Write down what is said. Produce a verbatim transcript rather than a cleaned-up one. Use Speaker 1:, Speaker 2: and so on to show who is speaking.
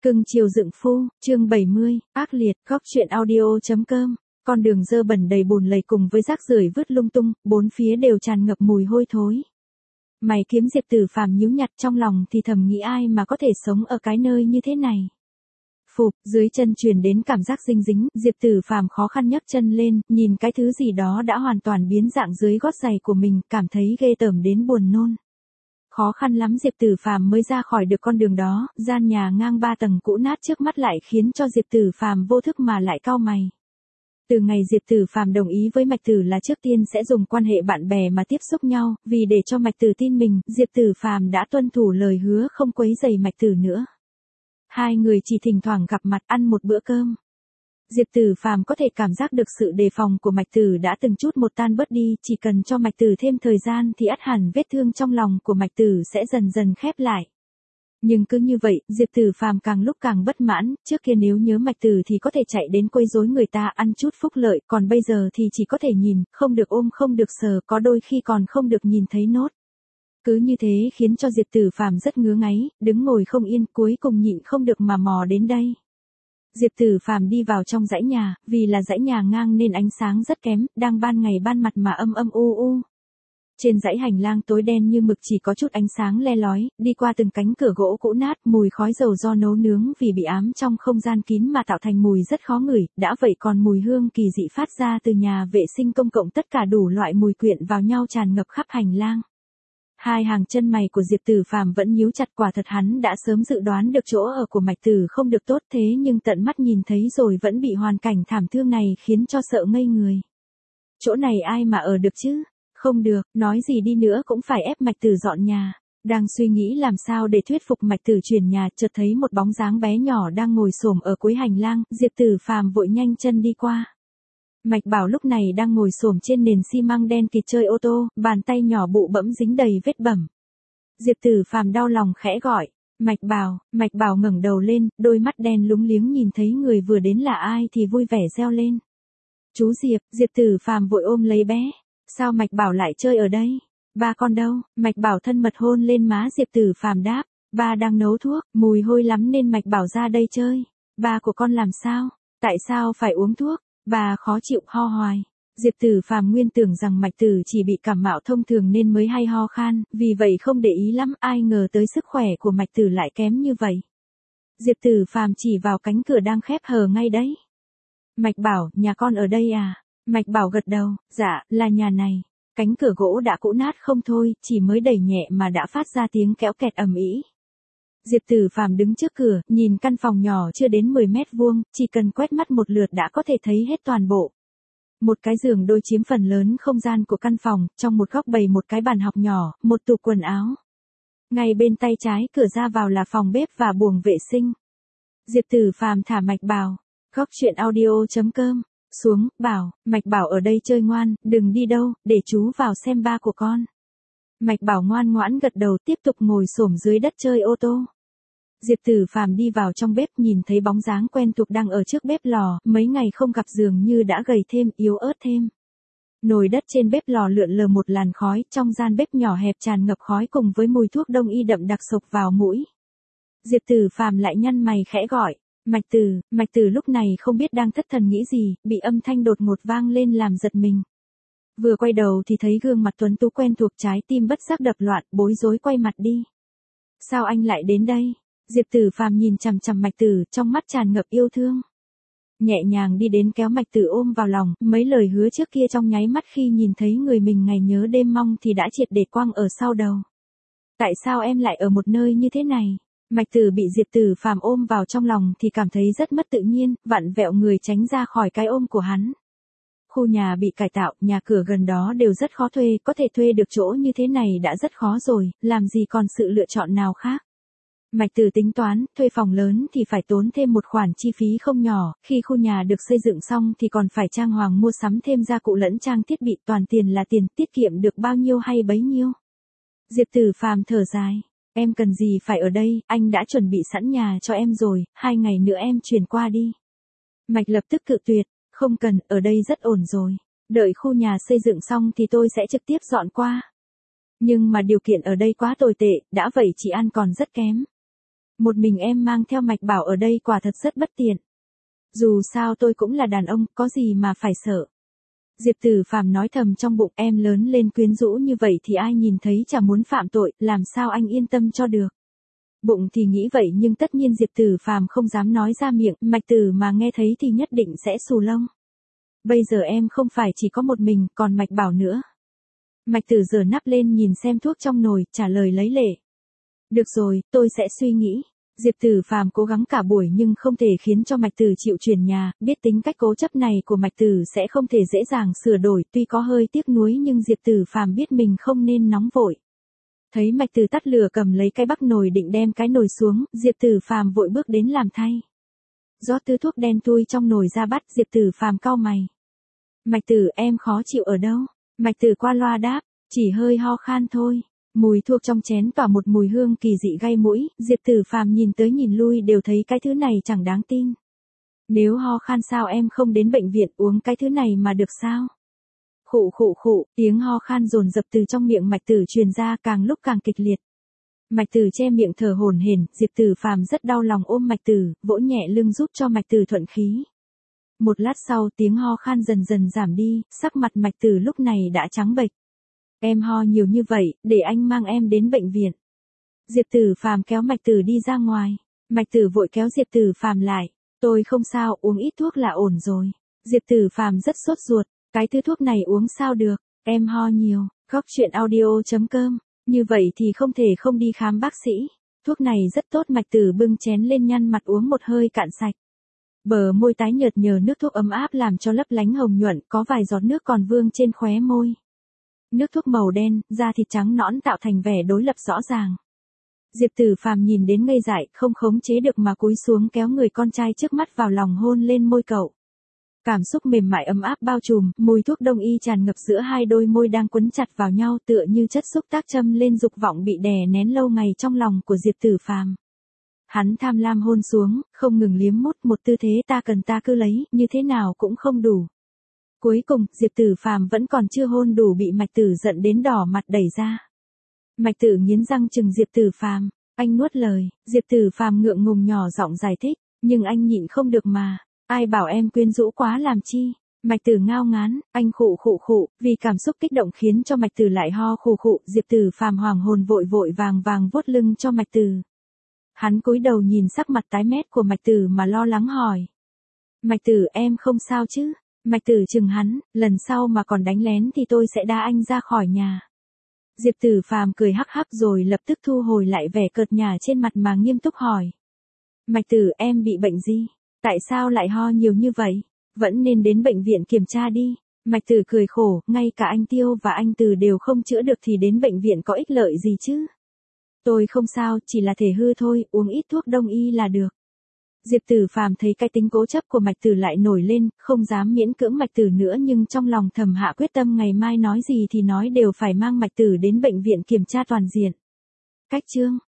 Speaker 1: Cưng chiều dựng phu, chương bảy mươi, ác liệt, góc truyện audio.com. Con đường dơ bẩn đầy bùn lầy cùng với rác rưởi vứt lung tung, bốn phía đều tràn ngập mùi hôi thối. Mày kiếm Diệp Tử Phàm nhíu nhặt trong lòng thì thầm nghĩ ai mà có thể sống ở cái nơi như thế này. Phụp, dưới chân truyền đến cảm giác dinh dính, Diệp Tử Phàm khó khăn nhấc chân lên, nhìn cái thứ gì đó đã hoàn toàn biến dạng dưới gót giày của mình, cảm thấy ghê tởm đến buồn nôn. Khó khăn lắm Diệp Tử Phàm mới ra khỏi được con đường đó, gian nhà ngang ba tầng cũ nát trước mắt lại khiến cho Diệp Tử Phàm vô thức mà lại cau mày. Từ ngày Diệp Tử Phàm đồng ý với Mạch Tử là trước tiên sẽ dùng quan hệ bạn bè mà tiếp xúc nhau, vì để cho Mạch Tử tin mình, Diệp Tử Phàm đã tuân thủ lời hứa không quấy rầy Mạch Tử nữa. Hai người chỉ thỉnh thoảng gặp mặt ăn một bữa cơm. Diệp Tử Phàm có thể cảm giác được sự đề phòng của Mạch Tử đã từng chút một tan bớt đi, chỉ cần cho Mạch Tử thêm thời gian thì ắt hẳn vết thương trong lòng của Mạch Tử sẽ dần dần khép lại. Nhưng cứ như vậy, Diệp Tử Phàm càng lúc càng bất mãn, trước kia nếu nhớ Mạch Tử thì có thể chạy đến quấy rối người ta ăn chút phúc lợi, còn bây giờ thì chỉ có thể nhìn, không được ôm không được sờ, có đôi khi còn không được nhìn thấy nốt. Cứ như thế khiến cho Diệp Tử Phàm rất ngứa ngáy, đứng ngồi không yên, cuối cùng nhịn không được mà mò đến đây. Diệp Tử Phàm đi vào trong dãy nhà, vì là dãy nhà ngang nên ánh sáng rất kém, đang ban ngày ban mặt mà âm âm u u. Trên dãy hành lang tối đen như mực chỉ có chút ánh sáng le lói, đi qua từng cánh cửa gỗ cũ nát, mùi khói dầu do nấu nướng vì bị ám trong không gian kín mà tạo thành mùi rất khó ngửi, đã vậy còn mùi hương kỳ dị phát ra từ nhà vệ sinh công cộng, tất cả đủ loại mùi quyện vào nhau tràn ngập khắp hành lang. Hai hàng chân mày của Diệp Tử Phàm vẫn nhíu chặt, quả thật hắn đã sớm dự đoán được chỗ ở của Mạch Tử không được tốt, thế nhưng tận mắt nhìn thấy rồi vẫn bị hoàn cảnh thảm thương này khiến cho sợ ngây người. Chỗ này ai mà ở được chứ? Không được, nói gì đi nữa cũng phải ép Mạch Tử dọn nhà. Đang suy nghĩ làm sao để thuyết phục Mạch Tử chuyển nhà, chợt thấy một bóng dáng bé nhỏ đang ngồi xổm ở cuối hành lang, Diệp Tử Phàm vội nhanh chân đi qua. Mạch Bảo lúc này đang ngồi xổm trên nền xi măng đen kịt chơi ô tô, bàn tay nhỏ bụ bẫm dính đầy vết bầm. Diệp Tử Phàm đau lòng khẽ gọi, Mạch Bảo. Mạch Bảo ngẩng đầu lên, đôi mắt đen lúng liếng nhìn thấy người vừa đến là ai thì vui vẻ reo lên. Chú Diệp. Diệp Tử Phàm vội ôm lấy bé. Sao Mạch Bảo lại chơi ở đây? Ba con đâu? Mạch Bảo thân mật hôn lên má Diệp Tử Phàm đáp, ba đang nấu thuốc, mùi hôi lắm nên Mạch Bảo ra đây chơi. Ba của con làm sao? Tại sao phải uống thuốc? Bà khó chịu ho hoài. Diệp Tử Phàm nguyên tưởng rằng Mạch Tử chỉ bị cảm mạo thông thường nên mới hay ho khan, vì vậy không để ý lắm, ai ngờ tới sức khỏe của Mạch Tử lại kém như vậy. Diệp Tử Phàm chỉ vào cánh cửa đang khép hờ ngay đấy. Mạch Bảo, nhà con ở đây à? Mạch Bảo gật đầu, dạ, là nhà này. Cánh cửa gỗ đã cũ nát không thôi, chỉ mới đẩy nhẹ mà đã phát ra tiếng kéo kẹt ầm ĩ. Diệp Tử Phàm đứng trước cửa, nhìn căn phòng nhỏ chưa đến mười mét vuông, chỉ cần quét mắt một lượt đã có thể thấy hết toàn bộ. Một cái giường đôi chiếm phần lớn không gian của căn phòng, trong một góc bày một cái bàn học nhỏ, một tủ quần áo. Ngay bên tay trái cửa ra vào là phòng bếp và buồng vệ sinh. Diệp Tử Phàm thả Mạch Bảo, góc truyện audio.com, xuống, bảo, Mạch Bảo ở đây chơi ngoan, đừng đi đâu, để chú vào xem ba của con. Mạch Bảo ngoan ngoãn gật đầu tiếp tục ngồi xổm dưới đất chơi ô tô. Diệp Tử Phàm đi vào trong bếp nhìn thấy bóng dáng quen thuộc đang ở trước bếp lò, mấy ngày không gặp dường như đã gầy thêm, yếu ớt thêm. Nồi đất trên bếp lò lượn lờ một làn khói, trong gian bếp nhỏ hẹp tràn ngập khói cùng với mùi thuốc đông y đậm đặc sộc vào mũi. Diệp Tử Phàm lại nhăn mày khẽ gọi, Mạch Tử. Mạch Tử lúc này không biết đang thất thần nghĩ gì, bị âm thanh đột ngột vang lên làm giật mình. Vừa quay đầu thì thấy gương mặt tuấn tú quen thuộc, trái tim bất giác đập loạn, bối rối quay mặt đi. Sao anh lại đến đây? Diệp Tử Phàm nhìn chằm chằm Mạch Tử, trong mắt tràn ngập yêu thương. Nhẹ nhàng đi đến kéo Mạch Tử ôm vào lòng, mấy lời hứa trước kia trong nháy mắt khi nhìn thấy người mình ngày nhớ đêm mong thì đã triệt để quăng ở sau đầu. Tại sao em lại ở một nơi như thế này? Mạch Tử bị Diệp Tử Phàm ôm vào trong lòng thì cảm thấy rất mất tự nhiên, vặn vẹo người tránh ra khỏi cái ôm của hắn. Khu nhà bị cải tạo, nhà cửa gần đó đều rất khó thuê, có thể thuê được chỗ như thế này đã rất khó rồi, làm gì còn sự lựa chọn nào khác. Mạch Tử tính toán, thuê phòng lớn thì phải tốn thêm một khoản chi phí không nhỏ, khi khu nhà được xây dựng xong thì còn phải trang hoàng mua sắm thêm gia cụ lẫn trang thiết bị, toàn tiền là tiền, tiết kiệm được bao nhiêu hay bấy nhiêu. Diệp Tử Phàm thở dài, em cần gì phải ở đây, anh đã chuẩn bị sẵn nhà cho em rồi, hai ngày nữa em chuyển qua đi. Mạch lập tức cự tuyệt, không cần, ở đây rất ổn rồi, đợi khu nhà xây dựng xong thì tôi sẽ trực tiếp dọn qua. Nhưng mà điều kiện ở đây quá tồi tệ, đã vậy chị ăn còn rất kém. Một mình em mang theo Mạch Bảo ở đây quả thật rất bất tiện. Dù sao tôi cũng là đàn ông, có gì mà phải sợ. Diệp Tử Phàm nói thầm trong bụng, em lớn lên quyến rũ như vậy thì ai nhìn thấy chả muốn phạm tội, làm sao anh yên tâm cho được. Bụng thì nghĩ vậy nhưng tất nhiên Diệp Tử Phàm không dám nói ra miệng, Mạch Tử mà nghe thấy thì nhất định sẽ xù lông. Bây giờ em không phải chỉ có một mình, còn Mạch Bảo nữa. Mạch Tử giở nắp lên nhìn xem thuốc trong nồi, trả lời lấy lệ. Được rồi, tôi sẽ suy nghĩ. Diệp Tử Phàm cố gắng cả buổi nhưng không thể khiến cho Mạch Tử chịu chuyển nhà, biết tính cách cố chấp này của Mạch Tử sẽ không thể dễ dàng sửa đổi, tuy có hơi tiếc nuối nhưng Diệp Tử Phàm biết mình không nên nóng vội. Thấy Mạch Tử tắt lửa cầm lấy cái bắc nồi định đem cái nồi xuống, Diệp Tử Phàm vội bước đến làm thay. Rót tư thuốc đen thui trong nồi ra bắt, Diệp Tử Phàm cau mày. Mạch Tử, em khó chịu ở đâu? Mạch Tử qua loa đáp, chỉ hơi ho khan thôi. Mùi thuốc trong chén tỏa một mùi hương kỳ dị gai mũi, Diệp Tử Phàm nhìn tới nhìn lui đều thấy cái thứ này chẳng đáng tin. Nếu ho khan sao em không đến bệnh viện uống cái thứ này mà được sao? Khụ khụ khụ, tiếng ho khan dồn dập từ trong miệng Mạch Tử truyền ra càng lúc càng kịch liệt. Mạch Tử che miệng thở hổn hển, Diệp Tử Phàm rất đau lòng ôm Mạch Tử, vỗ nhẹ lưng giúp cho Mạch Tử thuận khí. Một lát sau tiếng ho khan dần dần giảm đi, sắc mặt Mạch Tử lúc này đã trắng bệch. Em ho nhiều như vậy, để anh mang em đến bệnh viện. Diệp Tử Phàm kéo Mạch Tử đi ra ngoài. Mạch Tử vội kéo Diệp Tử Phàm lại. Tôi không sao, uống ít thuốc là ổn rồi. Diệp Tử Phàm rất sốt ruột. Cái thứ thuốc này uống sao được, em ho nhiều. Góc truyện audio chấm com. Như vậy thì không thể không đi khám bác sĩ. Thuốc này rất tốt. Mạch Tử bưng chén lên nhăn mặt uống một hơi cạn sạch. Bờ môi tái nhợt nhờ nước thuốc ấm áp làm cho lấp lánh hồng nhuận, có vài giọt nước còn vương trên khóe môi. Nước thuốc màu đen, da thịt trắng nõn tạo thành vẻ đối lập rõ ràng. Diệp Tử Phàm nhìn đến ngây dại, không khống chế được mà cúi xuống kéo người con trai trước mắt vào lòng hôn lên môi cậu. Cảm xúc mềm mại ấm áp bao trùm, mùi thuốc đông y tràn ngập giữa hai đôi môi đang quấn chặt vào nhau tựa như chất xúc tác châm lên dục vọng bị đè nén lâu ngày trong lòng của Diệp Tử Phàm. Hắn tham lam hôn xuống, không ngừng liếm mút một tư thế ta cần ta cứ lấy, như thế nào cũng không đủ. Cuối cùng, Diệp Tử Phàm vẫn còn chưa hôn đủ bị Mạch Tử giận đến đỏ mặt đẩy ra. Mạch Tử nghiến răng chừng Diệp Tử Phàm, anh nuốt lời, Diệp Tử Phàm ngượng ngùng nhỏ giọng giải thích, nhưng anh nhịn không được mà, ai bảo em quyến rũ quá làm chi. Mạch Tử ngao ngán, anh khụ khụ khụ, vì cảm xúc kích động khiến cho Mạch Tử lại ho khụ khụ, Diệp Tử Phàm hoàng hồn vội vội vàng vàng vuốt lưng cho Mạch Tử. Hắn cúi đầu nhìn sắc mặt tái mét của Mạch Tử mà lo lắng hỏi. Mạch Tử em không sao chứ? Mạch Tử chừng hắn, lần sau mà còn đánh lén thì tôi sẽ đá anh ra khỏi nhà. Diệp Tử Phàm cười hắc hắc rồi lập tức thu hồi lại vẻ cợt nhả trên mặt mà nghiêm túc hỏi. Mạch Tử em bị bệnh gì? Tại sao lại ho nhiều như vậy? Vẫn nên đến bệnh viện kiểm tra đi. Mạch Tử cười khổ, ngay cả anh Tiêu và anh Từ đều không chữa được thì đến bệnh viện có ích lợi gì chứ? Tôi không sao, chỉ là thể hư thôi, uống ít thuốc đông y là được. Diệp Tử Phàm thấy cái tính cố chấp của Mạch Tử lại nổi lên, không dám miễn cưỡng Mạch Tử nữa nhưng trong lòng thầm hạ quyết tâm ngày mai nói gì thì nói đều phải mang Mạch Tử đến bệnh viện kiểm tra toàn diện. Cách chương